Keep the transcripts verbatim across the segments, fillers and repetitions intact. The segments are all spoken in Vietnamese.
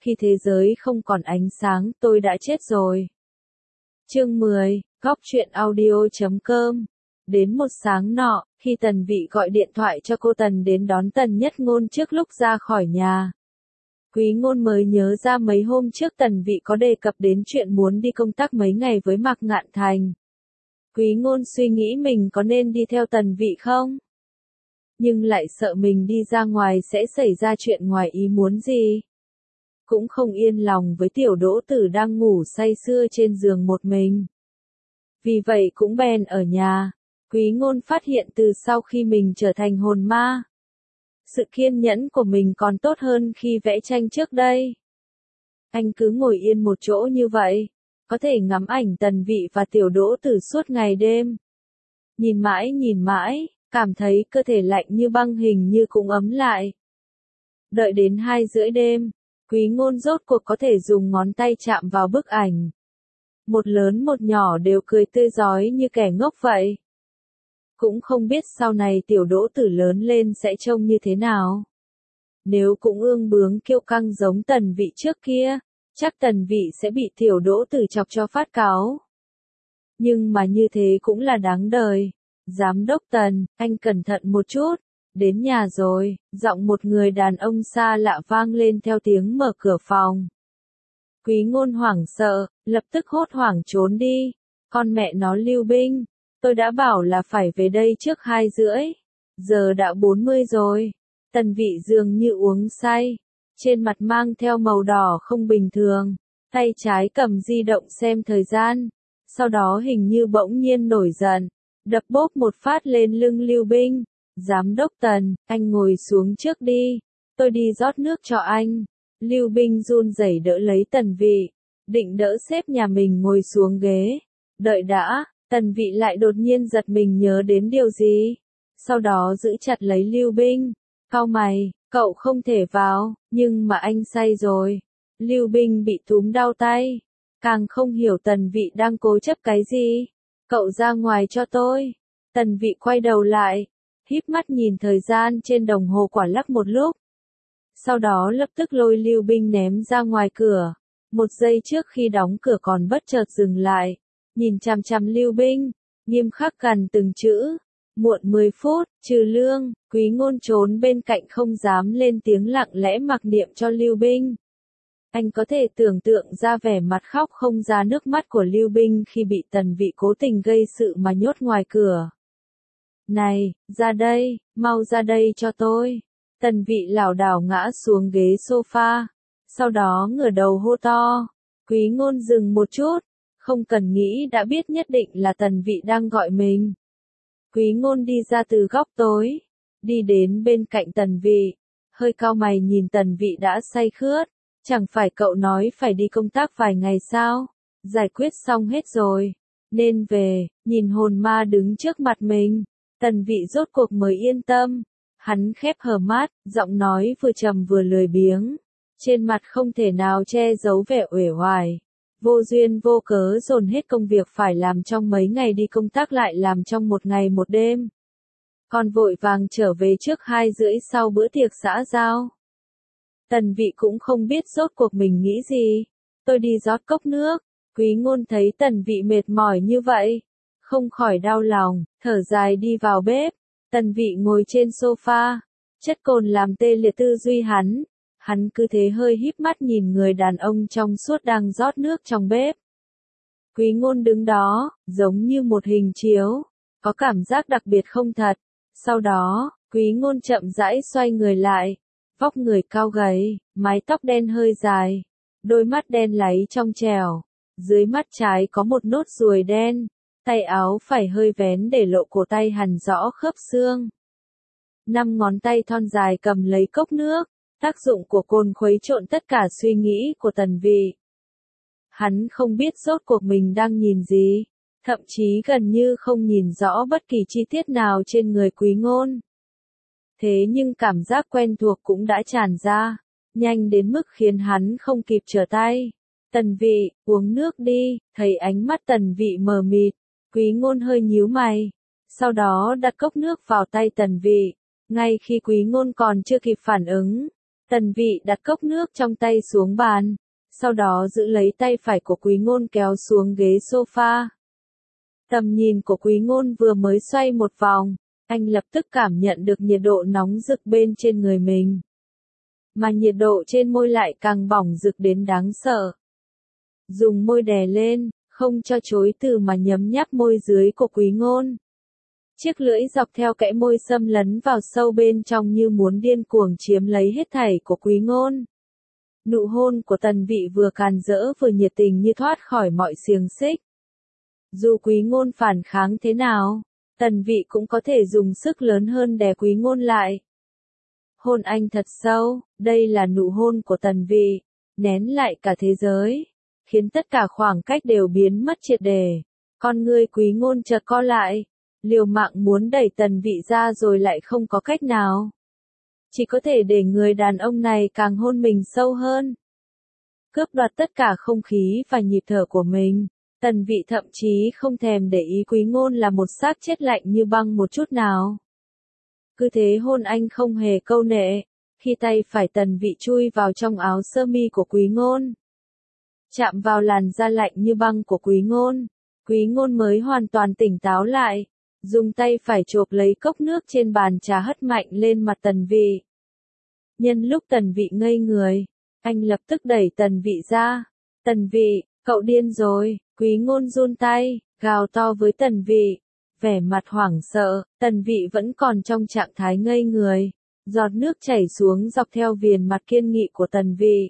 khi thế giới không còn ánh sáng tôi đã chết rồi. Chương mười, góc truyện audio chấm com. Đến một sáng nọ, khi Tần Vị gọi điện thoại cho cô Tần đến đón Tần Nhất Ngôn trước lúc ra khỏi nhà. Quý Ngôn mới nhớ ra mấy hôm trước Tần Vị có đề cập đến chuyện muốn đi công tác mấy ngày với Mạc Ngạn Thành. Quý Ngôn suy nghĩ mình có nên đi theo Tần Vị không? Nhưng lại sợ mình đi ra ngoài sẽ xảy ra chuyện ngoài ý muốn gì. Cũng không yên lòng với tiểu Đỗ Tử đang ngủ say sưa trên giường một mình. Vì vậy cũng bèn ở nhà. Quý Ngôn phát hiện từ sau khi mình trở thành hồn ma, sự kiên nhẫn của mình còn tốt hơn khi vẽ tranh trước đây. Anh cứ ngồi yên một chỗ như vậy, có thể ngắm ảnh Tần Vị và tiểu Đỗ Tử suốt ngày đêm. Nhìn mãi nhìn mãi, cảm thấy cơ thể lạnh như băng hình như cũng ấm lại. Đợi đến hai rưỡi đêm, Quý Ngôn rốt cuộc có thể dùng ngón tay chạm vào bức ảnh. Một lớn một nhỏ đều cười tươi rói như kẻ ngốc vậy. Cũng không biết sau này tiểu Đỗ Tử lớn lên sẽ trông như thế nào. Nếu cũng ương bướng kiêu căng giống Tần Vị trước kia, chắc Tần Vị sẽ bị tiểu Đỗ Tử chọc cho phát cáu. Nhưng mà như thế cũng là đáng đời. Giám đốc Tần, anh cẩn thận một chút. Đến nhà rồi, giọng một người đàn ông xa lạ vang lên theo tiếng mở cửa phòng. Quý Ngôn hoảng sợ, lập tức hốt hoảng trốn đi. Con mẹ nó Lưu Binh, tôi đã bảo là phải về đây trước hai rưỡi. Giờ đã bốn mươi rồi. Tần Vị dường như uống say. Trên mặt mang theo màu đỏ không bình thường. Tay trái cầm di động xem thời gian. Sau đó hình như bỗng nhiên nổi giận. Đập bốp một phát lên lưng Lưu Binh. Giám đốc Tần, anh ngồi xuống trước đi. Tôi đi rót nước cho anh. Lưu Binh run rẩy đỡ lấy Tần Vị. Định đỡ sếp nhà mình ngồi xuống ghế. Đợi đã, Tần Vị lại đột nhiên giật mình nhớ đến điều gì. Sau đó giữ chặt lấy Lưu Binh. Cau mày, cậu không thể vào, nhưng mà anh say rồi. Lưu Binh bị túm đau tay. Càng không hiểu Tần Vị đang cố chấp cái gì. Cậu ra ngoài cho tôi. Tần Vị quay đầu lại. Híp mắt nhìn thời gian trên đồng hồ quả lắc một lúc. Sau đó lập tức lôi Lưu Binh ném ra ngoài cửa. Một giây trước khi đóng cửa còn bất chợt dừng lại. Nhìn chằm chằm Lưu Binh. Nghiêm khắc gần từng chữ. Muộn mười phút, trừ lương. Quý Ngôn trốn bên cạnh không dám lên tiếng lặng lẽ mặc niệm cho Lưu Binh. Anh có thể tưởng tượng ra vẻ mặt khóc không ra nước mắt của Lưu Binh khi bị Tần Vị cố tình gây sự mà nhốt ngoài cửa. Này, ra đây, mau ra đây cho tôi. Tần Vị lảo đảo ngã xuống ghế sofa. Sau đó ngửa đầu hô to. Quý Ngôn dừng một chút. Không cần nghĩ đã biết nhất định là Tần Vị đang gọi mình. Quý Ngôn đi ra từ góc tối. Đi đến bên cạnh Tần Vị. Hơi cau mày nhìn Tần Vị đã say khướt. Chẳng phải cậu nói phải đi công tác vài ngày sao? Giải quyết xong hết rồi. Nên về, nhìn hồn ma đứng trước mặt mình. Tần Vị rốt cuộc mới yên tâm. Hắn khép hờ mắt, giọng nói vừa trầm vừa lười biếng. Trên mặt không thể nào che giấu vẻ uể oải. Vô duyên vô cớ dồn hết công việc phải làm trong mấy ngày đi công tác lại làm trong một ngày một đêm. Còn vội vàng trở về trước hai rưỡi sau bữa tiệc xã giao. Tần Vị cũng không biết rốt cuộc mình nghĩ gì. Tôi đi rót cốc nước. Quý Ngôn thấy Tần Vị mệt mỏi như vậy. Không khỏi đau lòng, thở dài đi vào bếp. Tần Vị ngồi trên sofa. Chất cồn làm tê liệt tư duy hắn. Hắn cứ thế hơi híp mắt nhìn người đàn ông trong suốt đang rót nước trong bếp. Quý Ngôn đứng đó, giống như một hình chiếu. Có cảm giác đặc biệt không thật. Sau đó, Quý Ngôn chậm rãi xoay người lại. Vóc người cao gầy, mái tóc đen hơi dài. Đôi mắt đen láy trong trẻo. Dưới mắt trái có một nốt ruồi đen. Tay áo phải hơi vén để lộ cổ tay hằn rõ khớp xương. Năm ngón tay thon dài cầm lấy cốc nước. Tác dụng của cồn khuấy trộn tất cả suy nghĩ của Tần Vị. Hắn không biết rốt cuộc mình đang nhìn gì. Thậm chí gần như không nhìn rõ bất kỳ chi tiết nào trên người Quý Ngôn. Thế nhưng cảm giác quen thuộc cũng đã tràn ra. Nhanh đến mức khiến hắn không kịp trở tay. Tần Vị, uống nước đi. Thấy ánh mắt Tần Vị mờ mịt. Quý Ngôn hơi nhíu mày. Sau đó đặt cốc nước vào tay Tần Vị. Ngay khi Quý Ngôn còn chưa kịp phản ứng. Tần Vị đặt cốc nước trong tay xuống bàn, sau đó giữ lấy tay phải của Quý Ngôn kéo xuống ghế sofa. Tầm nhìn của Quý Ngôn vừa mới xoay một vòng, anh lập tức cảm nhận được nhiệt độ nóng rực bên trên người mình. Mà nhiệt độ trên môi lại càng bỏng rực đến đáng sợ. Dùng môi đè lên, không cho chối từ mà nhấm nháp môi dưới của Quý Ngôn. Chiếc lưỡi dọc theo kẽ môi xâm lấn vào sâu bên trong như muốn điên cuồng chiếm lấy hết thảy của Quý Ngôn. Nụ hôn của Tần Vị vừa càn rỡ vừa nhiệt tình như thoát khỏi mọi xiềng xích. Dù Quý Ngôn phản kháng thế nào, Tần Vị cũng có thể dùng sức lớn hơn đè Quý Ngôn lại. Hôn anh thật sâu, đây là nụ hôn của Tần Vị, nén lại cả thế giới, khiến tất cả khoảng cách đều biến mất triệt để. Con ngươi Quý Ngôn chợt co lại, liều mạng muốn đẩy Tần Vị ra rồi lại không có cách nào. Chỉ có thể để người đàn ông này càng hôn mình sâu hơn. Cướp đoạt tất cả không khí và nhịp thở của mình, Tần Vị thậm chí không thèm để ý Quý Ngôn là một xác chết lạnh như băng một chút nào. Cứ thế hôn anh không hề câu nệ, khi tay phải Tần Vị chui vào trong áo sơ mi của Quý Ngôn. Chạm vào làn da lạnh như băng của Quý Ngôn, Quý Ngôn mới hoàn toàn tỉnh táo lại, dùng tay phải chộp lấy cốc nước trên bàn trà hất mạnh lên mặt Tần Vị. Nhân lúc Tần Vị ngây người, anh lập tức đẩy Tần Vị ra. Tần Vị, cậu điên rồi, Quý Ngôn run tay, gào to với Tần Vị. Vẻ mặt hoảng sợ, Tần Vị vẫn còn trong trạng thái ngây người. Giọt nước chảy xuống dọc theo viền mặt kiên nghị của Tần Vị.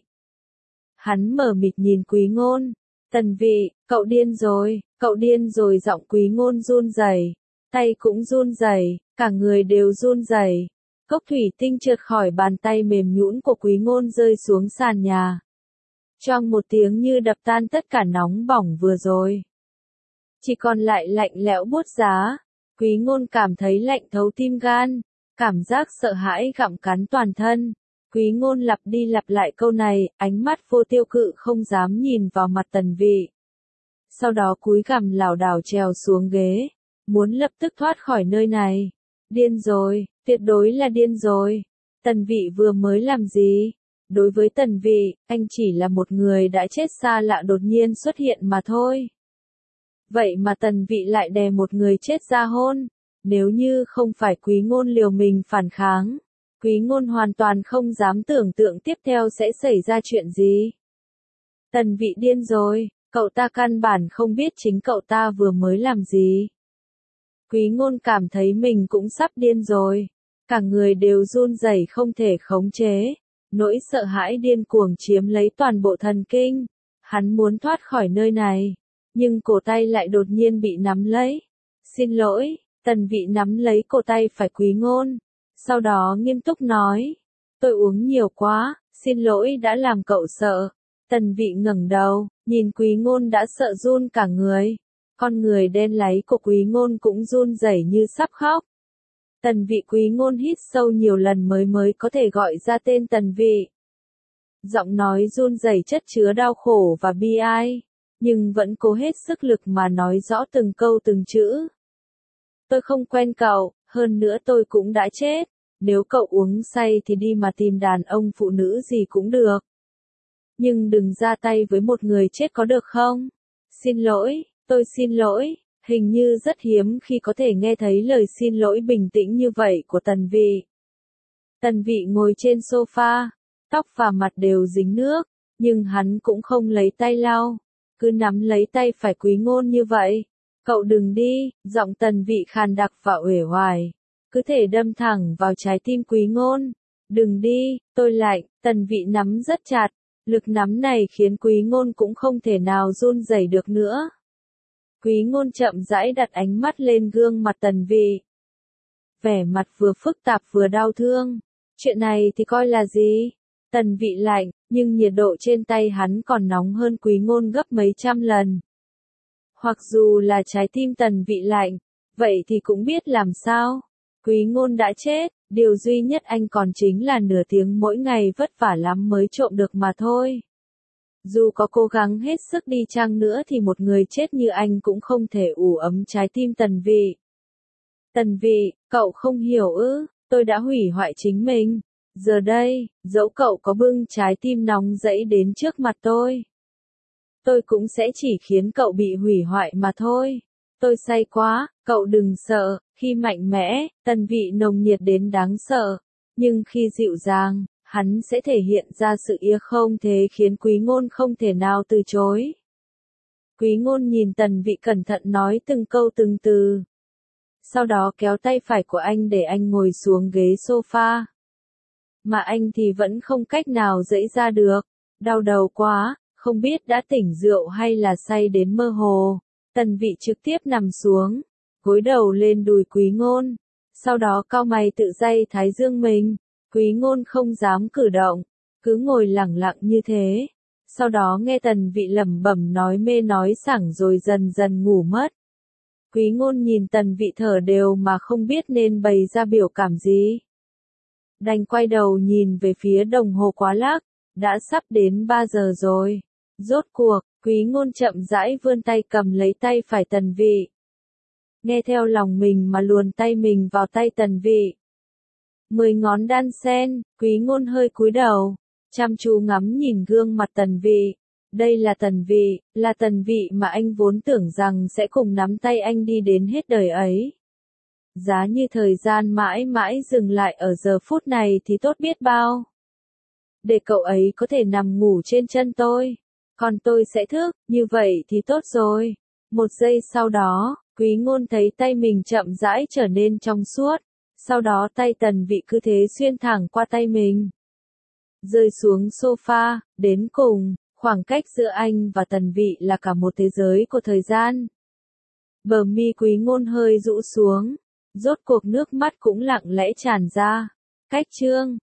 Hắn mờ mịt nhìn Quý Ngôn. Tần Vị, cậu điên rồi, cậu điên rồi, giọng Quý Ngôn run rẩy, tay cũng run rẩy, cả người đều run rẩy. Cốc thủy tinh trượt khỏi bàn tay mềm nhũn của Quý Ngôn rơi xuống sàn nhà. Choang một tiếng như đập tan tất cả nóng bỏng vừa rồi. Chỉ còn lại lạnh lẽo buốt giá. Quý Ngôn cảm thấy lạnh thấu tim gan, cảm giác sợ hãi gặm cắn toàn thân. Quý Ngôn lặp đi lặp lại câu này, ánh mắt vô tiêu cự không dám nhìn vào mặt Tần Vị. Sau đó cúi gằm lảo đảo trèo xuống ghế, muốn lập tức thoát khỏi nơi này. Điên rồi, tuyệt đối là điên rồi. Tần Vị vừa mới làm gì? Đối với Tần Vị, anh chỉ là một người đã chết xa lạ đột nhiên xuất hiện mà thôi. Vậy mà Tần Vị lại đè một người chết ra hôn. Nếu như không phải Quý Ngôn liều mình phản kháng, Quý Ngôn hoàn toàn không dám tưởng tượng tiếp theo sẽ xảy ra chuyện gì. Tần Vị điên rồi, cậu ta căn bản không biết chính cậu ta vừa mới làm gì. Quý Ngôn cảm thấy mình cũng sắp điên rồi, cả người đều run rẩy không thể khống chế, nỗi sợ hãi điên cuồng chiếm lấy toàn bộ thần kinh. Hắn muốn thoát khỏi nơi này, nhưng cổ tay lại đột nhiên bị nắm lấy. Xin lỗi, Tần Vị nắm lấy cổ tay phải Quý Ngôn, sau đó nghiêm túc nói, tôi uống nhiều quá, xin lỗi đã làm cậu sợ. Tần Vị ngẩng đầu, nhìn Quý Ngôn đã sợ run cả người. Con người đen láy của Quý Ngôn cũng run rẩy như sắp khóc. Tần Vị Quý Ngôn hít sâu nhiều lần mới mới có thể gọi ra tên Tần Vị. Giọng nói run rẩy chất chứa đau khổ và bi ai, nhưng vẫn cố hết sức lực mà nói rõ từng câu từng chữ. Tôi không quen cậu, hơn nữa tôi cũng đã chết. Nếu cậu uống say thì đi mà tìm đàn ông phụ nữ gì cũng được. Nhưng đừng ra tay với một người chết có được không? Xin lỗi, tôi xin lỗi. Hình như rất hiếm khi có thể nghe thấy lời xin lỗi bình tĩnh như vậy của Tần Vị. Tần Vị ngồi trên sofa, tóc và mặt đều dính nước, nhưng hắn cũng không lấy tay lau, cứ nắm lấy tay phải Quý Ngôn như vậy. Cậu đừng đi, giọng Tần Vị khàn đặc và uể oải, cứ thể đâm thẳng vào trái tim Quý Ngôn. Đừng đi, tôi lạnh. Tần Vị nắm rất chặt, lực nắm này khiến Quý Ngôn cũng không thể nào run rẩy được nữa. Quý Ngôn chậm rãi đặt ánh mắt lên gương mặt Tần Vị. Vẻ mặt vừa phức tạp vừa đau thương. Chuyện này thì coi là gì? Tần Vị lạnh, nhưng nhiệt độ trên tay hắn còn nóng hơn Quý Ngôn gấp mấy trăm lần. Hoặc dù là trái tim Tần Vị lạnh, vậy thì cũng biết làm sao. Quý Ngôn đã chết, điều duy nhất anh còn chính là nửa tiếng mỗi ngày vất vả lắm mới trộm được mà thôi. Dù có cố gắng hết sức đi chăng nữa thì một người chết như anh cũng không thể ủ ấm trái tim Tần Vị. Tần Vị, cậu không hiểu ư, tôi đã hủy hoại chính mình. Giờ đây, dẫu cậu có bưng trái tim nóng dẫy đến trước mặt tôi, tôi cũng sẽ chỉ khiến cậu bị hủy hoại mà thôi. Tôi say quá, cậu đừng sợ, khi mạnh mẽ, Tần Vị nồng nhiệt đến đáng sợ, nhưng khi dịu dàng, hắn sẽ thể hiện ra sự ia không thế khiến Quý Ngôn không thể nào từ chối. Quý Ngôn nhìn Tần Vị cẩn thận nói từng câu từng từ. Sau đó kéo tay phải của anh để anh ngồi xuống ghế sofa. Mà anh thì vẫn không cách nào giãy ra được. Đau đầu quá, không biết đã tỉnh rượu hay là say đến mơ hồ. Tần Vị trực tiếp nằm xuống, gối đầu lên đùi Quý Ngôn. Sau đó cau mày tự day thái dương mình. Quý Ngôn không dám cử động, cứ ngồi lặng lặng như thế. Sau đó nghe Tần Vị lẩm bẩm nói mê nói sảng rồi dần dần ngủ mất. Quý Ngôn nhìn Tần Vị thở đều mà không biết nên bày ra biểu cảm gì. Đành quay đầu nhìn về phía đồng hồ quá lác, đã sắp đến ba giờ rồi. Rốt cuộc, Quý Ngôn chậm rãi vươn tay cầm lấy tay phải Tần Vị. Nghe theo lòng mình mà luồn tay mình vào tay Tần Vị. Mười ngón đan sen, Quý Ngôn hơi cúi đầu, chăm chú ngắm nhìn gương mặt Tần Vị. Đây là Tần Vị, là Tần Vị mà anh vốn tưởng rằng sẽ cùng nắm tay anh đi đến hết đời ấy. Giá như thời gian mãi mãi dừng lại ở giờ phút này thì tốt biết bao. Để cậu ấy có thể nằm ngủ trên chân tôi, còn tôi sẽ thức, như vậy thì tốt rồi. Một giây sau đó, Quý Ngôn thấy tay mình chậm rãi trở nên trong suốt. Sau đó tay Tần Vị cứ thế xuyên thẳng qua tay mình, rơi xuống sofa. Đến cùng, khoảng cách giữa anh và Tần Vị là cả một thế giới của thời gian. Bờ mi Quý Ngôn hơi rũ xuống, rốt cuộc nước mắt cũng lặng lẽ tràn ra. Cách chương